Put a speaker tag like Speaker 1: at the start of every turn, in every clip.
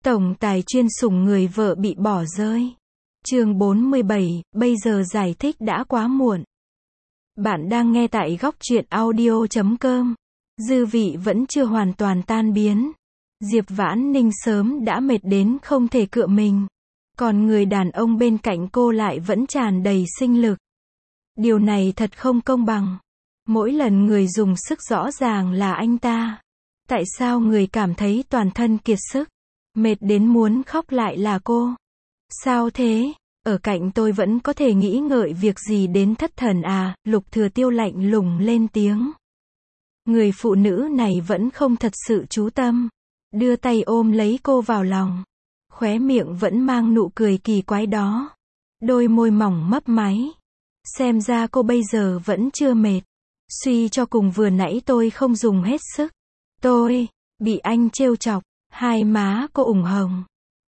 Speaker 1: Tổng tài chuyên sủng người vợ bị bỏ rơi. Chương 47, bây giờ giải thích đã quá muộn. Bạn đang nghe tại góc truyện audio.com. Dư vị vẫn chưa hoàn toàn tan biến. Diệp Vãn Ninh sớm đã mệt đến không thể cựa mình. Còn người đàn ông bên cạnh cô lại vẫn tràn đầy sinh lực. Điều này thật không công bằng. Mỗi lần người dùng sức rõ ràng là anh ta. Tại sao người cảm thấy toàn thân kiệt sức, mệt đến muốn khóc lại là cô? Sao thế? Ở cạnh tôi vẫn có thể nghĩ ngợi việc gì đến thất thần à? Lục Thừa Tiêu lạnh lùng lên tiếng. Người phụ nữ này vẫn không thật sự chú tâm. Đưa tay ôm lấy cô vào lòng. Khóe miệng vẫn mang nụ cười kỳ quái đó. Đôi môi mỏng mấp máy. Xem ra cô bây giờ vẫn chưa mệt. Suy cho cùng vừa nãy tôi không dùng hết sức. Tôi bị anh trêu chọc. Hai má cô ửng hồng.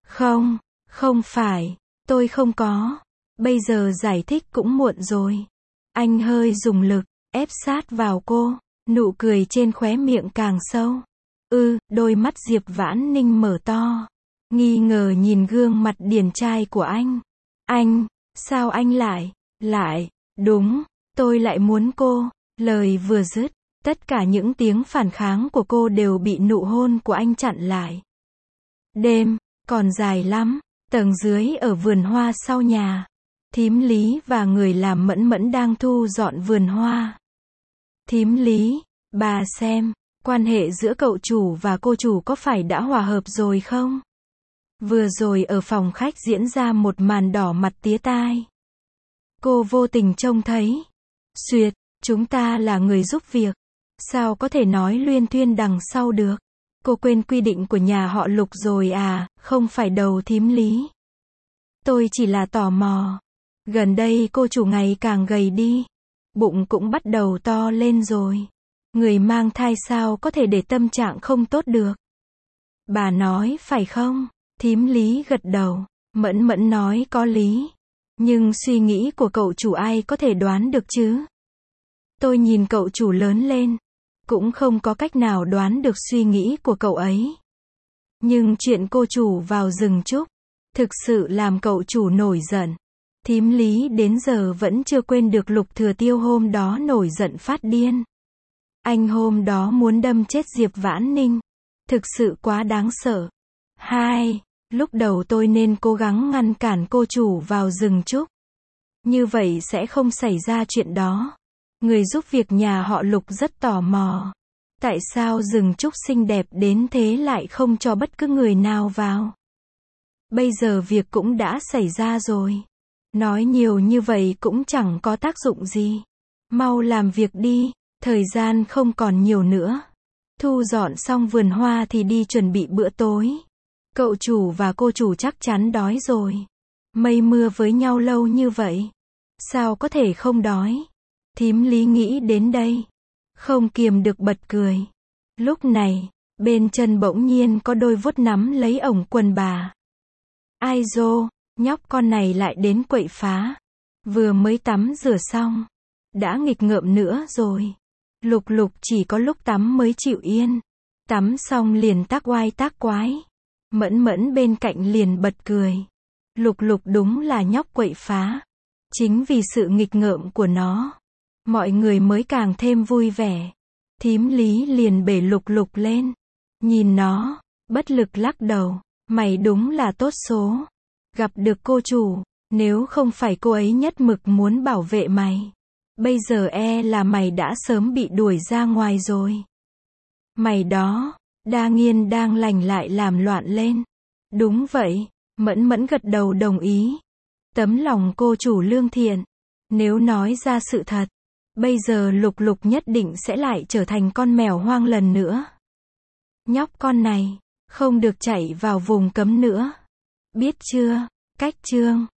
Speaker 1: Không phải, tôi không có. Bây giờ giải thích cũng muộn rồi. Anh hơi dùng lực, ép sát vào cô. Nụ cười trên khóe miệng càng sâu. Đôi mắt Diệp Vãn Ninh mở to. Nghi ngờ nhìn gương mặt điển trai của anh. Sao anh lại, đúng, tôi lại muốn cô. Lời vừa dứt, tất cả những tiếng phản kháng của cô đều bị nụ hôn của anh chặn lại. Đêm còn dài lắm. Tầng dưới ở vườn hoa sau nhà, thím Lý và người làm Mẫn Mẫn đang thu dọn vườn hoa. Thím Lý, bà xem, quan hệ giữa cậu chủ và cô chủ có phải đã hòa hợp rồi không? Vừa rồi ở phòng khách diễn ra một màn đỏ mặt tía tai. Cô vô tình trông thấy. Xuyệt, chúng ta là người giúp việc. Sao có thể nói luyên thuyên đằng sau được? Cô quên quy định của nhà họ Lục rồi à? Không phải đầu thím Lý. Tôi chỉ là tò mò. Gần đây cô chủ ngày càng gầy đi. Bụng cũng bắt đầu to lên rồi. Người mang thai sao có thể để tâm trạng không tốt được? Bà nói phải không? Thím Lý gật đầu. Mẫn Mẫn nói có lý. Nhưng suy nghĩ của cậu chủ ai có thể đoán được chứ? Tôi nhìn cậu chủ lớn lên. Cũng không có cách nào đoán được suy nghĩ của cậu ấy. Nhưng chuyện cô chủ vào rừng trúc, thực sự làm cậu chủ nổi giận. Thím Lý đến giờ vẫn chưa quên được Lục Thừa Tiêu hôm đó nổi giận phát điên. Anh hôm đó muốn đâm chết Diệp Vãn Ninh. Thực sự quá đáng sợ. Lúc đầu tôi nên cố gắng ngăn cản cô chủ vào rừng trúc. Như vậy sẽ không xảy ra chuyện đó. Người giúp việc nhà họ Lục rất tò mò. Tại sao rừng trúc xinh đẹp đến thế lại không cho bất cứ người nào vào? Bây giờ việc cũng đã xảy ra rồi. Nói nhiều như vậy cũng chẳng có tác dụng gì. Mau làm việc đi, thời gian không còn nhiều nữa. Thu dọn xong vườn hoa thì đi chuẩn bị bữa tối. Cậu chủ và cô chủ chắc chắn đói rồi. Mây mưa với nhau lâu như vậy. Sao có thể không đói? Thím Lý nghĩ đến đây. Không kiềm được bật cười. Lúc này, bên chân bỗng nhiên có đôi vuốt nắm lấy ổng quần bà. Ai dô, nhóc con này lại đến quậy phá. Vừa mới tắm rửa xong. Đã nghịch ngợm nữa rồi. Lục chỉ có lúc tắm mới chịu yên. Tắm xong liền tác oai tác quái. Mẫn Mẫn bên cạnh liền bật cười. Lục đúng là nhóc quậy phá. Chính vì sự nghịch ngợm của nó, mọi người mới càng thêm vui vẻ. Thím Lý liền bể Lục lên. Nhìn nó, bất lực lắc đầu. Mày đúng là tốt số. Gặp được cô chủ. Nếu không phải cô ấy nhất mực muốn bảo vệ mày, bây giờ là mày đã sớm bị đuổi ra ngoài rồi. Mày đó, đa nghiên đang lành lại làm loạn lên. Đúng vậy. Mẫn Mẫn gật đầu đồng ý. Tấm lòng cô chủ lương thiện. Nếu nói ra sự thật, bây giờ Lục nhất định sẽ lại trở thành con mèo hoang lần nữa. Nhóc con này, không được chạy vào vùng cấm nữa. Biết chưa? Cách chương